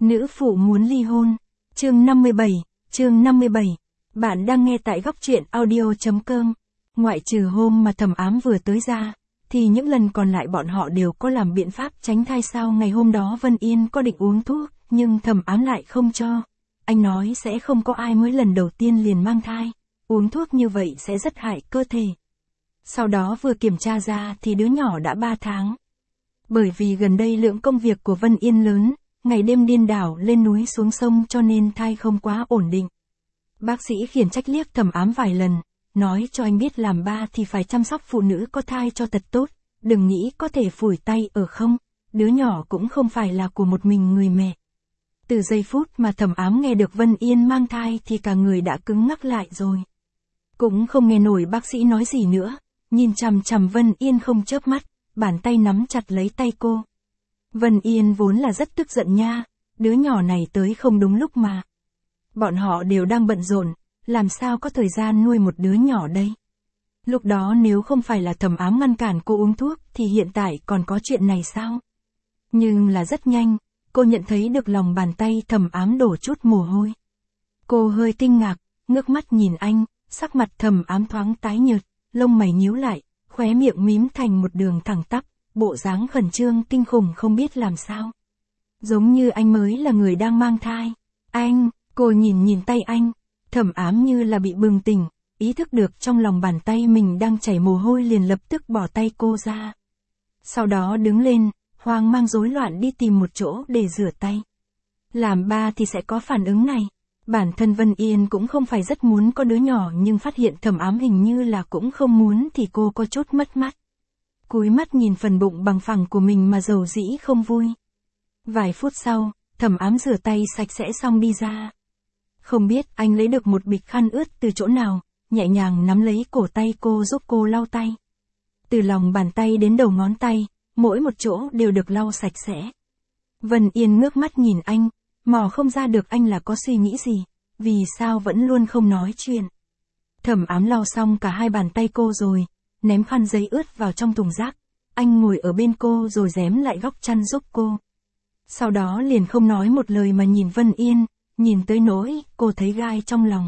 Nữ phụ muốn ly hôn. Chương 57. Bạn đang nghe tại góc truyện audio.com. Ngoại trừ hôm mà Thẩm Ám vừa tới ra, thì những lần còn lại bọn họ đều có làm biện pháp tránh thai. Sao ngày hôm đó Vân Yên có định uống thuốc, nhưng Thẩm Ám lại không cho. Anh nói sẽ không có ai mới lần đầu tiên liền mang thai. Uống thuốc như vậy sẽ rất hại cơ thể. Sau đó vừa kiểm tra ra thì đứa nhỏ đã 3 tháng. Bởi vì gần đây lượng công việc của Vân Yên lớn, ngày đêm điên đảo lên núi xuống sông cho nên thai không quá ổn định. Bác sĩ khiển trách liếc Thẩm Ám vài lần, nói cho anh biết làm ba thì phải chăm sóc phụ nữ có thai cho thật tốt, đừng nghĩ có thể phủi tay ở không, đứa nhỏ cũng không phải là của một mình người mẹ. Từ giây phút mà Thẩm Ám nghe được Vân Yên mang thai thì cả người đã cứng ngắc lại rồi. Cũng không nghe nổi bác sĩ nói gì nữa, nhìn chằm chằm Vân Yên không chớp mắt, bàn tay nắm chặt lấy tay cô. Vân Yên vốn là rất tức giận nha, đứa nhỏ này tới không đúng lúc mà. Bọn họ đều đang bận rộn, làm sao có thời gian nuôi một đứa nhỏ đây. Lúc đó nếu không phải là Thẩm Ám ngăn cản cô uống thuốc thì hiện tại còn có chuyện này sao? Nhưng là rất nhanh, cô nhận thấy được lòng bàn tay Thẩm Ám đổ chút mồ hôi. Cô hơi kinh ngạc, ngước mắt nhìn anh, sắc mặt Thẩm Ám thoáng tái nhợt, lông mày nhíu lại, khóe miệng mím thành một đường thẳng tắp, bộ dáng khẩn trương kinh khủng không biết làm sao. Giống như anh mới là người đang mang thai. Anh, cô nhìn tay anh, Thẩm Ám như là bị bừng tỉnh, ý thức được trong lòng bàn tay mình đang chảy mồ hôi liền lập tức bỏ tay cô ra. Sau đó đứng lên, hoang mang rối loạn đi tìm một chỗ để rửa tay. Làm ba thì sẽ có phản ứng này. Bản thân Vân Yên cũng không phải rất muốn có đứa nhỏ nhưng phát hiện Thẩm Ám hình như là cũng không muốn thì cô có chút mất mát. Cúi mắt nhìn phần bụng bằng phẳng của mình mà dầu dĩ không vui. Vài phút sau, Thẩm Ám rửa tay sạch sẽ xong đi ra. Không biết anh lấy được một bịch khăn ướt từ chỗ nào, nhẹ nhàng nắm lấy cổ tay cô giúp cô lau tay. Từ lòng bàn tay đến đầu ngón tay, mỗi một chỗ đều được lau sạch sẽ. Vân Yên ngước mắt nhìn anh, mò không ra được anh là có suy nghĩ gì, vì sao vẫn luôn không nói chuyện. Thẩm Ám lau xong cả hai bàn tay cô rồi, ném khăn giấy ướt vào trong thùng rác. Anh ngồi ở bên cô rồi rém lại góc chăn giúp cô. Sau đó liền không nói một lời mà nhìn Vân Yên, nhìn tới nỗi cô thấy gai trong lòng.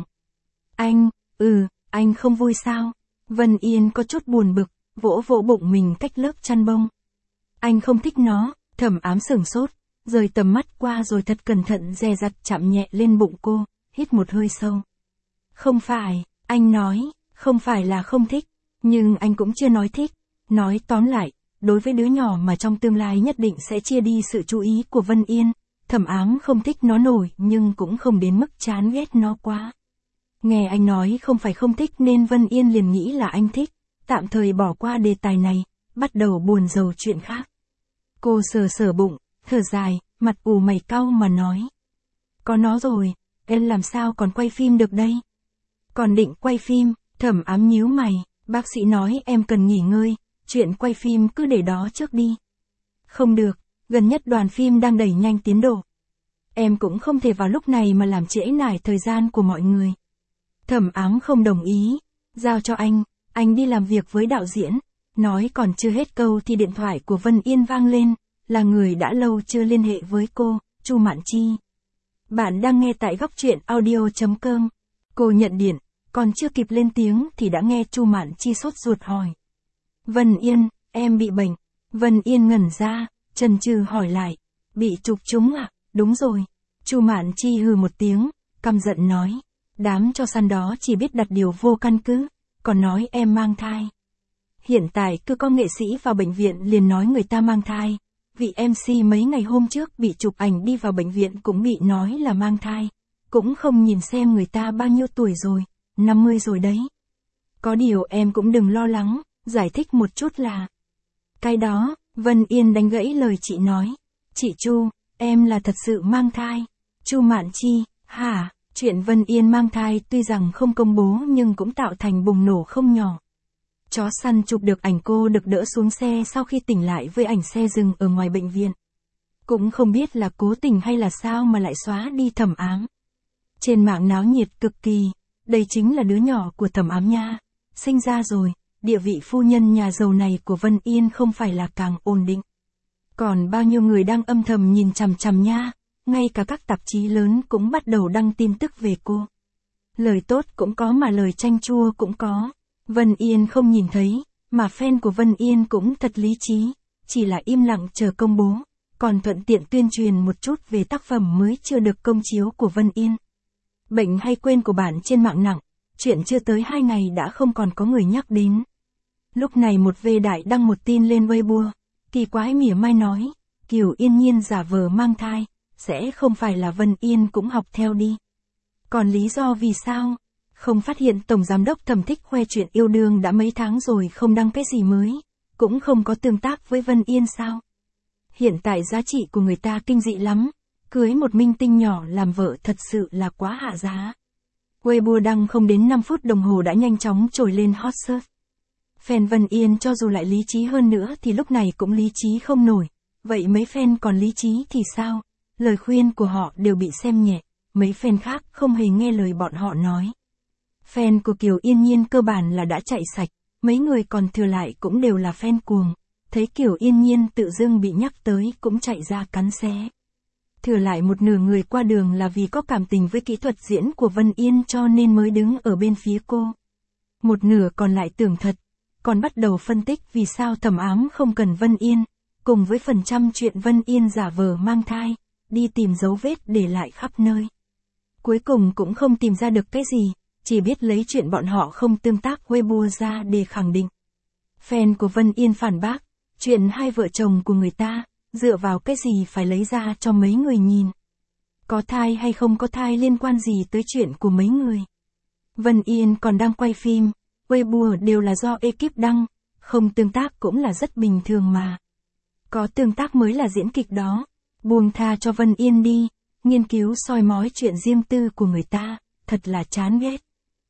Anh không vui sao? Vân Yên có chút buồn bực, vỗ vỗ bụng mình cách lớp chăn bông. Anh không thích nó. Thẩm Ám sửng sốt, rời tầm mắt qua rồi thật cẩn thận dè dặt chạm nhẹ lên bụng cô, hít một hơi sâu. Không phải, anh nói, không phải là không thích, nhưng anh cũng chưa nói thích. Nói tóm lại, đối với đứa nhỏ mà trong tương lai nhất định sẽ chia đi sự chú ý của Vân Yên, Thẩm Ám không thích nó nổi nhưng cũng không đến mức chán ghét nó quá. Nghe anh nói không phải không thích nên Vân Yên liền nghĩ là anh thích, tạm thời bỏ qua đề tài này, bắt đầu buồn rầu chuyện khác. Cô sờ bụng, thở dài, mặt ù mày cau mà nói. Có nó rồi, em làm sao còn quay phim được đây? Còn định quay phim? Thẩm Ám nhíu mày, bác sĩ nói em cần nghỉ ngơi, chuyện quay phim cứ để đó trước đi. Không được, gần nhất đoàn phim đang đẩy nhanh tiến độ. Em cũng không thể vào lúc này mà làm trễ nải thời gian của mọi người. Thẩm Ám không đồng ý, giao cho anh đi làm việc với đạo diễn. Nói còn chưa hết câu thì điện thoại của Vân Yên vang lên, là người đã lâu chưa liên hệ với cô, Chu Mạn Chi. Bạn đang nghe tại góc truyện audio.com. Cô nhận điện, còn chưa kịp lên tiếng thì đã nghe Chu Mạn Chi sốt ruột hỏi. Vân Yên, em bị bệnh. Vân Yên ngẩn ra, chần chừ hỏi lại. Bị trục trúng à? Đúng rồi. Chu Mạn Chi hừ một tiếng, căm giận nói. Đám cho săn đó chỉ biết đặt điều vô căn cứ, còn nói em mang thai. Hiện tại cứ có nghệ sĩ vào bệnh viện liền nói người ta mang thai. Vị MC mấy ngày hôm trước bị chụp ảnh đi vào bệnh viện cũng bị nói là mang thai. Cũng không nhìn xem người ta bao nhiêu tuổi rồi, 50 rồi đấy. Có điều em cũng đừng lo lắng, giải thích một chút là. Cái đó, Vân Yên đánh gãy lời chị nói. Chị Chu, em là thật sự mang thai. Chu Mạn Chi, hả? Chuyện Vân Yên mang thai tuy rằng không công bố nhưng cũng tạo thành bùng nổ không nhỏ. Chó săn chụp được ảnh cô được đỡ xuống xe sau khi tỉnh lại với ảnh xe dừng ở ngoài bệnh viện. Cũng không biết là cố tình hay là sao mà lại xóa đi Thẩm Ám. Trên mạng náo nhiệt cực kỳ, đây chính là đứa nhỏ của Thẩm Ám nha. Sinh ra rồi, địa vị phu nhân nhà giàu này của Vân Yên không phải là càng ổn định. Còn bao nhiêu người đang âm thầm nhìn chằm chằm nha, ngay cả các tạp chí lớn cũng bắt đầu đăng tin tức về cô. Lời tốt cũng có mà lời chanh chua cũng có. Vân Yên không nhìn thấy, mà fan của Vân Yên cũng thật lý trí, chỉ là im lặng chờ công bố, còn thuận tiện tuyên truyền một chút về tác phẩm mới chưa được công chiếu của Vân Yên. Bệnh hay quên của bạn trên mạng nặng, chuyện chưa tới 2 ngày đã không còn có người nhắc đến. Lúc này một V Đại đăng một tin lên Weibo, kỳ quái mỉa mai nói, Kiều Yên Nhiên giả vờ mang thai, sẽ không phải là Vân Yên cũng học theo đi. Còn lý do vì sao? Không phát hiện Tổng Giám đốc Thẩm thích khoe chuyện yêu đương đã mấy tháng rồi không đăng cái gì mới, cũng không có tương tác với Vân Yên sao? Hiện tại giá trị của người ta kinh dị lắm, cưới một minh tinh nhỏ làm vợ thật sự là quá hạ giá. Weibo đăng không đến 5 phút đồng hồ đã nhanh chóng trồi lên hot search. Fan Vân Yên cho dù lại lý trí hơn nữa thì lúc này cũng lý trí không nổi, vậy mấy fan còn lý trí thì sao? Lời khuyên của họ đều bị xem nhẹ, mấy fan khác không hề nghe lời bọn họ nói. Fan của Kiều Yên Nhiên cơ bản là đã chạy sạch, mấy người còn thừa lại cũng đều là fan cuồng, thấy Kiều Yên Nhiên tự dưng bị nhắc tới cũng chạy ra cắn xé. Thừa lại một nửa người qua đường là vì có cảm tình với kỹ thuật diễn của Vân Yên cho nên mới đứng ở bên phía cô. Một nửa còn lại tưởng thật, còn bắt đầu phân tích vì sao Thẩm Ám không cần Vân Yên, cùng với phần trăm chuyện Vân Yên giả vờ mang thai, đi tìm dấu vết để lại khắp nơi. Cuối cùng cũng không tìm ra được cái gì, chỉ biết lấy chuyện bọn họ không tương tác Weibo ra để khẳng định. Fan của Vân Yên phản bác, chuyện hai vợ chồng của người ta, dựa vào cái gì phải lấy ra cho mấy người nhìn. Có thai hay không có thai liên quan gì tới chuyện của mấy người. Vân Yên còn đang quay phim, Weibo đều là do ekip đăng, không tương tác cũng là rất bình thường mà. Có tương tác mới là diễn kịch đó, buông tha cho Vân Yên đi, nghiên cứu soi mói chuyện riêng tư của người ta, thật là chán ghét.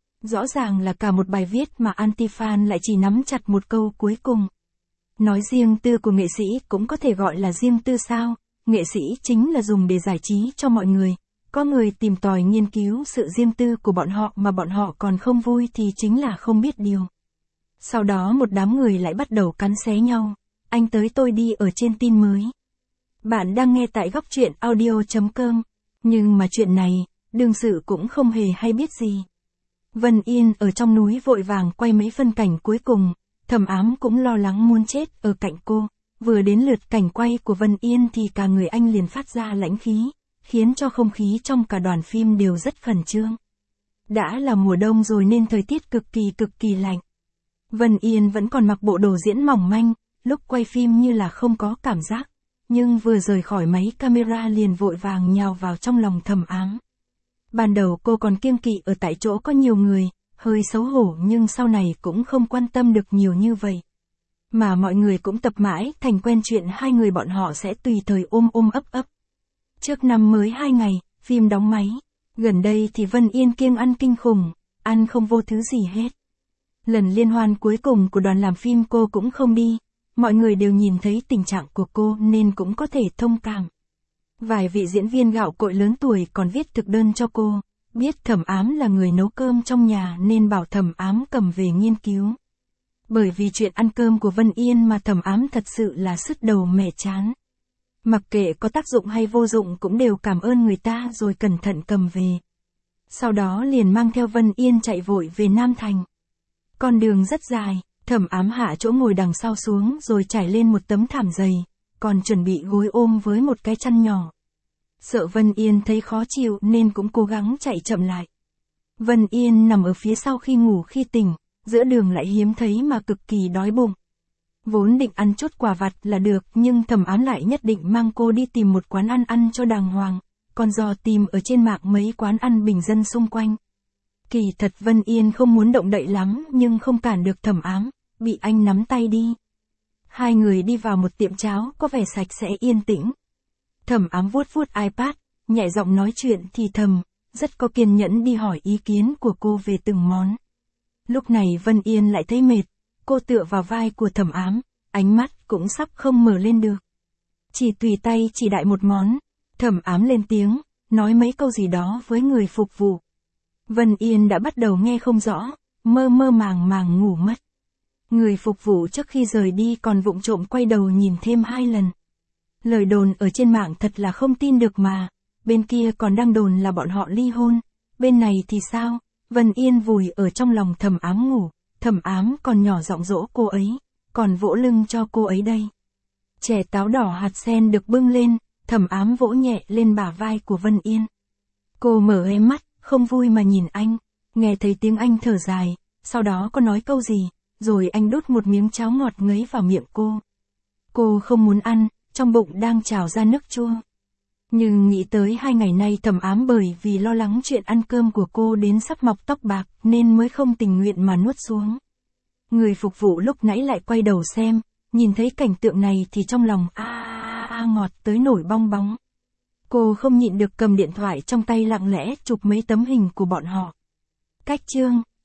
Rõ ràng là cả một bài viết mà anti-fan lại chỉ nắm chặt một câu cuối cùng. Nói riêng tư của nghệ sĩ cũng có thể gọi là riêng tư sao, nghệ sĩ chính là dùng để giải trí cho mọi người. Có người tìm tòi nghiên cứu sự riêng tư của bọn họ mà bọn họ còn không vui thì chính là không biết điều. Sau đó một đám người lại bắt đầu cắn xé nhau. Anh tới tôi đi ở trên tin mới. Bạn đang nghe tại góc truyện audio.com. Nhưng mà chuyện này, đương sự cũng không hề hay biết gì. Vân Yên ở trong núi vội vàng quay mấy phân cảnh cuối cùng, Thẩm Ám cũng lo lắng muốn chết ở cạnh cô. Vừa đến lượt cảnh quay của Vân Yên thì cả người anh liền phát ra lãnh khí, khiến cho không khí trong cả đoàn phim đều rất khẩn trương. Đã là mùa đông rồi nên thời tiết cực kỳ lạnh. Vân Yên vẫn còn mặc bộ đồ diễn mỏng manh, lúc quay phim như là không có cảm giác, nhưng vừa rời khỏi máy camera liền vội vàng nhào vào trong lòng Thẩm Ám. Ban đầu cô còn kiêng kỵ ở tại chỗ có nhiều người, hơi xấu hổ nhưng sau này cũng không quan tâm được nhiều như vậy. Mà mọi người cũng tập mãi thành quen chuyện hai người bọn họ sẽ tùy thời ôm ấp. Trước năm mới 2 ngày, phim đóng máy. Gần đây thì Vân Yên kiêng ăn kinh khủng, ăn không vô thứ gì hết. Lần liên hoan cuối cùng của đoàn làm phim cô cũng không đi. Mọi người đều nhìn thấy tình trạng của cô nên cũng có thể thông cảm. Vài vị diễn viên gạo cội lớn tuổi còn viết thực đơn cho cô, biết Thẩm Ám là người nấu cơm trong nhà nên bảo Thẩm Ám cầm về nghiên cứu. Bởi vì chuyện ăn cơm của Vân Yên mà Thẩm Ám thật sự là sứt đầu mẻ chán. Mặc kệ có tác dụng hay vô dụng cũng đều cảm ơn người ta rồi cẩn thận cầm về. Sau đó liền mang theo Vân Yên chạy vội về Nam Thành. Con đường rất dài, Thẩm Ám hạ chỗ ngồi đằng sau xuống rồi trải lên một tấm thảm dày, còn chuẩn bị gối ôm với một cái chăn nhỏ. Sợ Vân Yên thấy khó chịu nên cũng cố gắng chạy chậm lại. Vân Yên nằm ở phía sau khi ngủ khi tỉnh, giữa đường lại hiếm thấy mà cực kỳ đói bụng. Vốn định ăn chút quà vặt là được nhưng Thẩm Ám lại nhất định mang cô đi tìm một quán ăn cho đàng hoàng, còn dò tìm ở trên mạng mấy quán ăn bình dân xung quanh. Kỳ thật Vân Yên không muốn động đậy lắm nhưng không cản được Thẩm Ám, bị anh nắm tay đi. Hai người đi vào một tiệm cháo có vẻ sạch sẽ yên tĩnh. Thẩm Ám vuốt iPad, nhẹ giọng nói chuyện thì thầm, rất có kiên nhẫn đi hỏi ý kiến của cô về từng món. Lúc này Vân Yên lại thấy mệt, cô tựa vào vai của Thẩm Ám, ánh mắt cũng sắp không mở lên được. Chỉ tùy tay chỉ đại một món, Thẩm Ám lên tiếng, nói mấy câu gì đó với người phục vụ. Vân Yên đã bắt đầu nghe không rõ, mơ màng ngủ mất. Người phục vụ trước khi rời đi còn vụng trộm quay đầu nhìn thêm 2 lần. Lời đồn ở trên mạng thật là không tin được mà, bên kia còn đang đồn là bọn họ ly hôn, bên này thì sao? Vân Yên vùi ở trong lòng Thẩm Ám ngủ, Thẩm Ám còn nhỏ giọng dỗ cô ấy, còn vỗ lưng cho cô ấy đây. Chè táo đỏ hạt sen được bưng lên, Thẩm Ám vỗ nhẹ lên bả vai của Vân Yên. Cô mở hé mắt, không vui mà nhìn anh, nghe thấy tiếng anh thở dài, sau đó có nói câu gì, rồi anh đút một miếng cháo ngọt ngấy vào miệng cô. Cô không muốn ăn, trong bụng đang trào ra nước chua. Nhưng nghĩ tới 2 ngày nay Thẩm Ám bởi vì lo lắng chuyện ăn cơm của cô đến sắp mọc tóc bạc nên mới không tình nguyện mà nuốt xuống. Người phục vụ lúc nãy lại quay đầu xem, nhìn thấy cảnh tượng này thì trong lòng ngọt tới nổi bong bóng. Cô không nhịn được cầm điện thoại trong tay lặng lẽ chụp mấy tấm hình của bọn họ. Cách chương